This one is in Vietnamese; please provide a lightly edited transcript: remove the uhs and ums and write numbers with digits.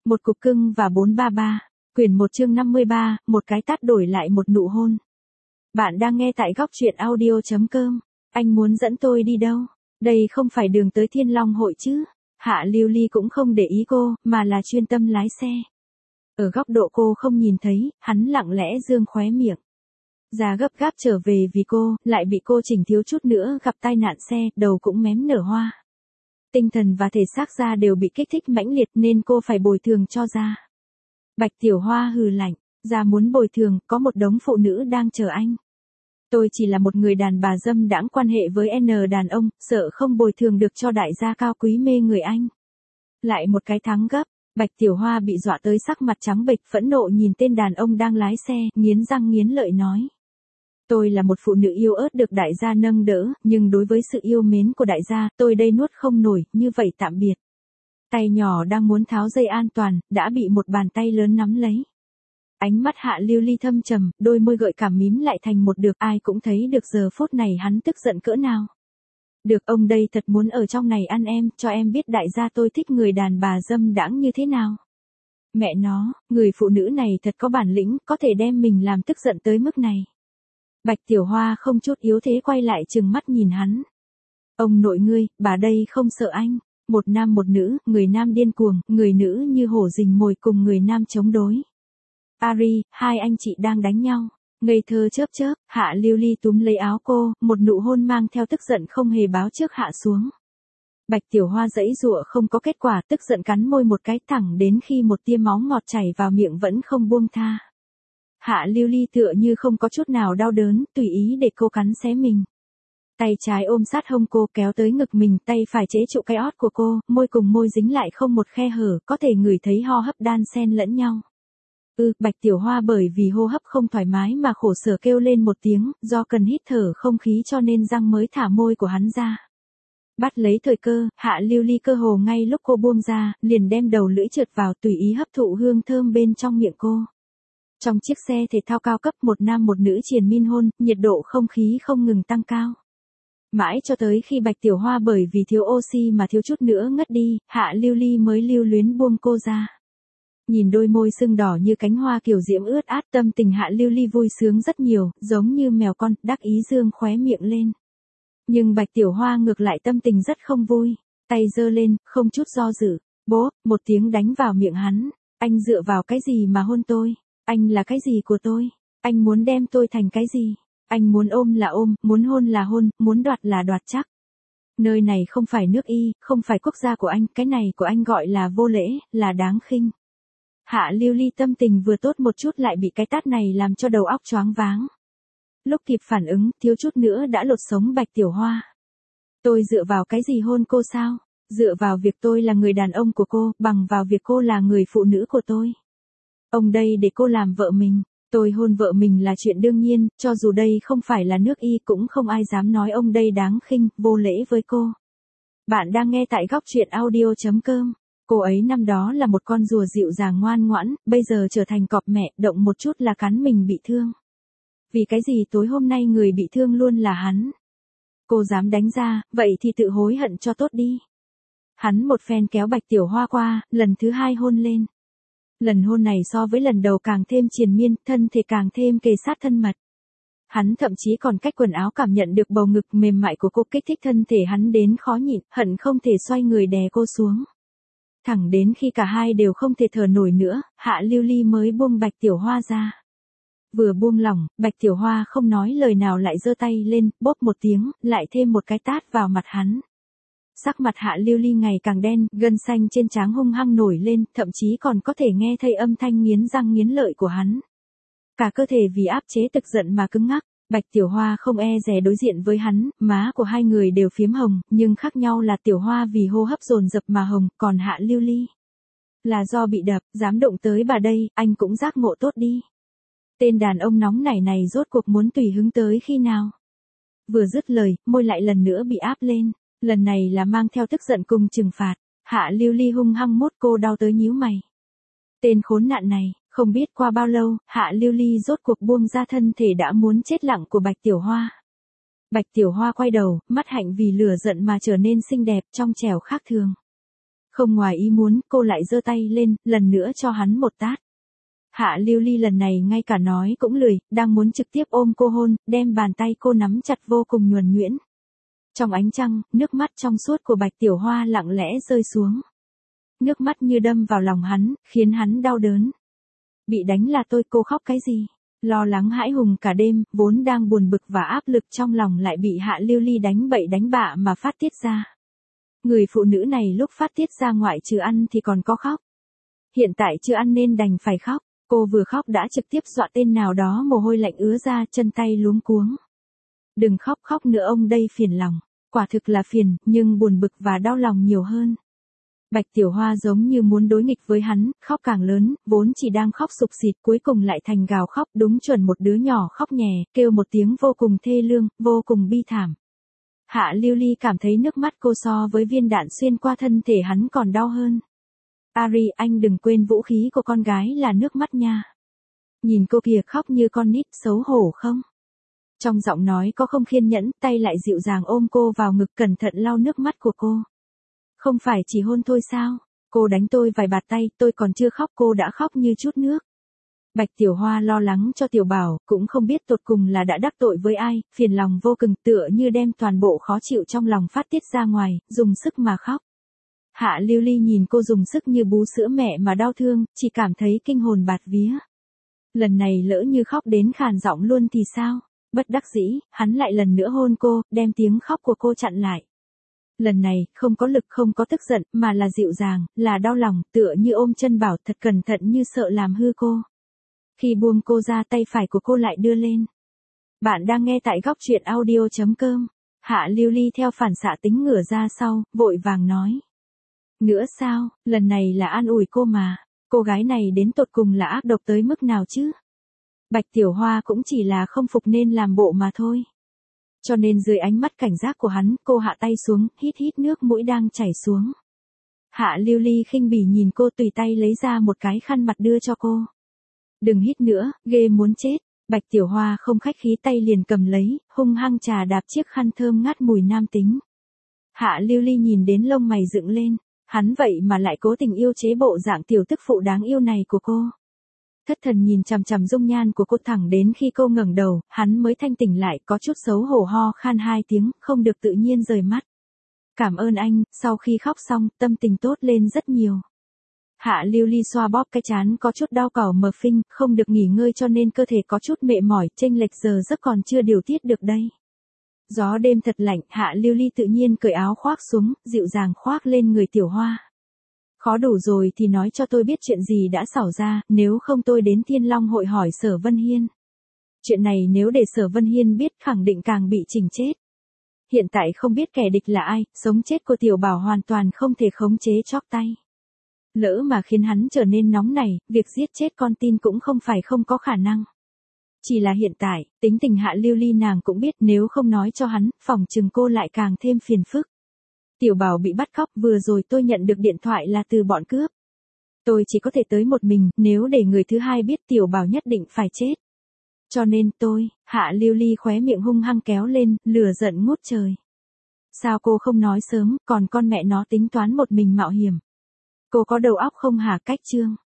Một cục cưng và 433. Quyển 1 chương 53, một cái tát đổi lại một nụ hôn. Bạn đang nghe tại góc truyện audio.com. Anh muốn dẫn tôi đi đâu? Đây không phải đường tới Thiên Long hội chứ? Hạ Lưu Ly cũng không để ý cô, mà là chuyên tâm lái xe. Ở góc độ cô không nhìn thấy, hắn lặng lẽ dương khóe miệng. Ra gấp gáp trở về vì cô, lại bị cô chỉnh thiếu chút nữa gặp tai nạn xe, đầu cũng mém nở hoa. Tinh thần và thể xác Ra đều bị kích thích mãnh liệt nên cô phải bồi thường cho Ra. Bạch Tiểu Hoa hừ lạnh, Ra muốn bồi thường, có một đống phụ nữ đang chờ anh. Tôi chỉ là một người đàn bà dâm đãng quan hệ với N đàn ông, sợ không bồi thường được cho đại gia cao quý mê người anh. Lại một cái thắng gấp, Bạch Tiểu Hoa bị dọa tới sắc mặt trắng bệch, phẫn nộ nhìn tên đàn ông đang lái xe, nghiến răng nghiến lợi nói. Tôi là một phụ nữ yêu ớt được đại gia nâng đỡ, nhưng đối với sự yêu mến của đại gia, tôi đây nuốt không nổi, như vậy tạm biệt. Tay nhỏ đang muốn tháo dây an toàn, đã bị một bàn tay lớn nắm lấy. Ánh mắt Hạ Lưu Ly thâm trầm, đôi môi gợi cảm mím lại thành một được, ai cũng thấy được giờ phút này hắn tức giận cỡ nào. Được, ông đây thật muốn ở trong này ăn em, cho em biết đại gia tôi thích người đàn bà dâm đãng như thế nào. Mẹ nó, người phụ nữ này thật có bản lĩnh, có thể đem mình làm tức giận tới mức này. Bạch Tiểu Hoa không chút yếu thế quay lại trừng mắt nhìn hắn. Ông nội ngươi, bà đây không sợ anh. Một nam một nữ, người nam điên cuồng, người nữ như hổ rình mồi cùng người nam chống đối. Ari, hai anh chị đang đánh nhau. Ngây thơ chớp chớp, Hạ Lưu Ly túm lấy áo cô, một nụ hôn mang theo tức giận không hề báo trước hạ xuống. Bạch Tiểu Hoa giãy giụa không có kết quả, tức giận cắn môi một cái thẳng đến khi một tia máu ngọt chảy vào miệng vẫn không buông tha. Hạ Lưu Ly tựa như không có chút nào đau đớn, tùy ý để cô cắn xé mình. Tay trái ôm sát hông cô kéo tới ngực mình, tay phải chế trụ cái ót của cô, môi cùng môi dính lại không một khe hở, có thể ngửi thấy ho hấp đan xen lẫn nhau. Bạch Tiểu Hoa bởi vì hô hấp không thoải mái mà khổ sở kêu lên một tiếng, do cần hít thở không khí cho nên răng mới thả môi của hắn ra. Bắt lấy thời cơ, Hạ Lưu Ly cơ hồ ngay lúc cô buông ra, liền đem đầu lưỡi trượt vào tùy ý hấp thụ hương thơm bên trong miệng cô. Trong chiếc xe thể thao cao cấp một nam một nữ triền miên hôn, nhiệt độ không khí không ngừng tăng cao. Mãi cho tới khi Bạch Tiểu Hoa bởi vì thiếu oxy mà thiếu chút nữa ngất đi, Hạ Lưu Ly mới lưu luyến buông cô ra. Nhìn đôi môi sưng đỏ như cánh hoa kiều diễm ướt át, tâm tình Hạ Lưu Ly vui sướng rất nhiều, giống như mèo con, đắc ý dương khóe miệng lên. Nhưng Bạch Tiểu Hoa ngược lại tâm tình rất không vui, tay giơ lên, không chút do dự, bố, một tiếng đánh vào miệng hắn. Anh dựa vào cái gì mà hôn tôi? Anh là cái gì của tôi? Anh muốn đem tôi thành cái gì? Anh muốn ôm là ôm, muốn hôn là hôn, muốn đoạt là đoạt chắc. Nơi này không phải nước Y, không phải quốc gia của anh, cái này của anh gọi là vô lễ, là đáng khinh. Hạ Lưu Ly tâm tình vừa tốt một chút lại bị cái tát này làm cho đầu óc choáng váng. Lúc kịp phản ứng, thiếu chút nữa đã lột sống Bạch Tiểu Hoa. Tôi dựa vào cái gì hôn cô sao? Dựa vào việc tôi là người đàn ông của cô, bằng vào việc cô là người phụ nữ của tôi. Ông đây để cô làm vợ mình, tôi hôn vợ mình là chuyện đương nhiên, cho dù đây không phải là nước Y cũng không ai dám nói ông đây đáng khinh, vô lễ với cô. Bạn đang nghe tại góc truyện audio.com. Cô ấy năm đó là một con rùa dịu dàng ngoan ngoãn, bây giờ trở thành cọp mẹ, động một chút là cắn mình bị thương. Vì cái gì tối hôm nay người bị thương luôn là hắn? Cô dám đánh Ra, vậy thì tự hối hận cho tốt đi. Hắn một phen kéo Bạch Tiểu Hoa qua, lần thứ hai hôn lên. Lần hôn này so với lần đầu càng thêm triền miên, thân thể càng thêm kề sát thân mật. Hắn thậm chí còn cách quần áo cảm nhận được bầu ngực mềm mại của cô, kích thích thân thể hắn đến khó nhịn, hận không thể xoay người đè cô xuống. Thẳng đến khi cả hai đều không thể thở nổi nữa, Hạ Lưu Ly mới buông Bạch Tiểu Hoa ra. Vừa buông lỏng, Bạch Tiểu Hoa không nói lời nào lại giơ tay lên, bóp một tiếng, lại thêm một cái tát vào mặt hắn. Sắc mặt Hạ Lưu Ly ngày càng đen, gân xanh trên trán hung hăng nổi lên, thậm chí còn có thể nghe thấy âm thanh nghiến răng nghiến lợi của hắn. Cả cơ thể vì áp chế tức giận mà cứng ngắc. Bạch Tiểu Hoa không e dè đối diện với hắn, má của hai người đều phiếm hồng, nhưng khác nhau là Tiểu Hoa vì hô hấp dồn dập mà hồng, còn Hạ Lưu Ly là do bị đập, dám động tới bà đây, anh cũng giác ngộ tốt đi. Tên đàn ông nóng nảy này rốt cuộc muốn tùy hứng tới khi nào? Vừa dứt lời, môi lại lần nữa bị áp lên, lần này là mang theo tức giận cùng trừng phạt. Hạ Lưu Ly hung hăng mốt cô đau tới nhíu mày. Tên khốn nạn này. Không biết qua bao lâu, Hạ Lưu Ly rốt cuộc buông ra thân thể đã muốn chết lặng của Bạch Tiểu Hoa. Bạch Tiểu Hoa quay đầu, mắt hạnh vì lửa giận mà trở nên xinh đẹp, trong trẻo khác thường. Không ngoài ý muốn, cô lại giơ tay lên, lần nữa cho hắn một tát. Hạ Lưu Ly lần này ngay cả nói cũng lười, đang muốn trực tiếp ôm cô hôn, đem bàn tay cô nắm chặt vô cùng nhuần nhuyễn. Trong ánh trăng, nước mắt trong suốt của Bạch Tiểu Hoa lặng lẽ rơi xuống. Nước mắt như đâm vào lòng hắn, khiến hắn đau đớn. Bị đánh là tôi, cô khóc cái gì? Lo lắng hãi hùng cả đêm, vốn đang buồn bực và áp lực trong lòng lại bị Hạ Lưu Ly đánh bậy đánh bạ mà phát tiết ra. Người phụ nữ này lúc phát tiết ra ngoại trừ ăn thì còn có khóc. Hiện tại chưa ăn nên đành phải khóc, cô vừa khóc đã trực tiếp dọa tên nào đó mồ hôi lạnh ứa ra, chân tay luống cuống. Đừng khóc khóc nữa, ông đây phiền lòng. Quả thực là phiền, nhưng buồn bực và đau lòng nhiều hơn. Bạch Tiểu Hoa giống như muốn đối nghịch với hắn, khóc càng lớn, vốn chỉ đang khóc sục sịt cuối cùng lại thành gào khóc, đúng chuẩn một đứa nhỏ khóc nhè, kêu một tiếng vô cùng thê lương, vô cùng bi thảm. Hạ Lưu Ly cảm thấy nước mắt cô so với viên đạn xuyên qua thân thể hắn còn đau hơn. Ari, anh đừng quên vũ khí của con gái là nước mắt nha. Nhìn cô kìa khóc như con nít, xấu hổ không? Trong giọng nói có không kiên nhẫn, tay lại dịu dàng ôm cô vào ngực cẩn thận lau nước mắt của cô. Không phải chỉ hôn thôi sao? Cô đánh tôi vài bạt tay, tôi còn chưa khóc cô đã khóc như chút nước. Bạch Tiểu Hoa lo lắng cho Tiểu Bảo, cũng không biết tột cùng là đã đắc tội với ai, phiền lòng vô cùng, tựa như đem toàn bộ khó chịu trong lòng phát tiết ra ngoài, dùng sức mà khóc. Hạ Lưu Ly nhìn cô dùng sức như bú sữa mẹ mà đau thương, chỉ cảm thấy kinh hồn bạt vía. Lần này lỡ như khóc đến khàn giọng luôn thì sao? Bất đắc dĩ, hắn lại lần nữa hôn cô, đem tiếng khóc của cô chặn lại. Lần này, không có lực không có tức giận, mà là dịu dàng, là đau lòng, tựa như ôm chân Bảo thật cẩn thận như sợ làm hư cô. Khi buông cô ra, tay phải của cô lại đưa lên. Bạn đang nghe tại góc truyện audio.com. Hạ Lưu Ly theo phản xạ tính ngửa ra sau, vội vàng nói. Nữa sao, lần này là an ủi cô mà. Cô gái này đến tột cùng là ác độc tới mức nào chứ? Bạch Tiểu Hoa cũng chỉ là không phục nên làm bộ mà thôi. Cho nên dưới ánh mắt cảnh giác của hắn, cô hạ tay xuống, hít hít nước mũi đang chảy xuống. Hạ Lưu Ly khinh bỉ nhìn cô, tùy tay lấy ra một cái khăn mặt đưa cho cô. Đừng hít nữa, ghê muốn chết. Bạch Tiểu Hoa không khách khí, tay liền cầm lấy, hung hăng chà đạp chiếc khăn thơm ngát mùi nam tính. Hạ Lưu Ly nhìn đến lông mày dựng lên, hắn vậy mà lại cố tình yêu chế bộ dạng tiểu tức phụ đáng yêu này của cô. Thất thần nhìn chằm chằm dung nhan của cô thẳng đến khi cô ngẩng đầu, hắn mới thanh tỉnh lại, có chút xấu hổ ho khan 2 tiếng, không được tự nhiên rời mắt. Cảm ơn anh, sau khi khóc xong, tâm tình tốt lên rất nhiều. Hạ Lưu Ly xoa bóp cái trán có chút đau cỏ mờ phinh, không được nghỉ ngơi cho nên cơ thể có chút mệt mỏi, chênh lệch giờ giấc còn chưa điều tiết được đây. Gió đêm thật lạnh, Hạ Lưu Ly tự nhiên cởi áo khoác xuống, dịu dàng khoác lên người Tiểu Hoa. Khó đủ rồi thì nói cho tôi biết chuyện gì đã xảy ra, nếu không tôi đến Thiên Long hội hỏi Sở Vân Hiên. Chuyện này nếu để Sở Vân Hiên biết khẳng định càng bị chỉnh chết. Hiện tại không biết kẻ địch là ai, sống chết của Tiểu Bảo hoàn toàn không thể khống chế chóp tay. Lỡ mà khiến hắn trở nên nóng nảy, việc giết chết con tin cũng không phải không có khả năng. Chỉ là hiện tại, tính tình Hạ Lưu Ly nàng cũng biết nếu không nói cho hắn, phòng chừng cô lại càng thêm phiền phức. Tiểu Bảo bị bắt cóc, vừa rồi tôi nhận được điện thoại là từ bọn cướp. Tôi chỉ có thể tới một mình, nếu để người thứ hai biết Tiểu Bảo nhất định phải chết. Cho nên tôi, Hạ Lưu Ly khóe miệng hung hăng kéo lên, lửa giận ngút trời. Sao cô không nói sớm, còn con mẹ nó tính toán một mình mạo hiểm. Cô có đầu óc không hả? Cách chương.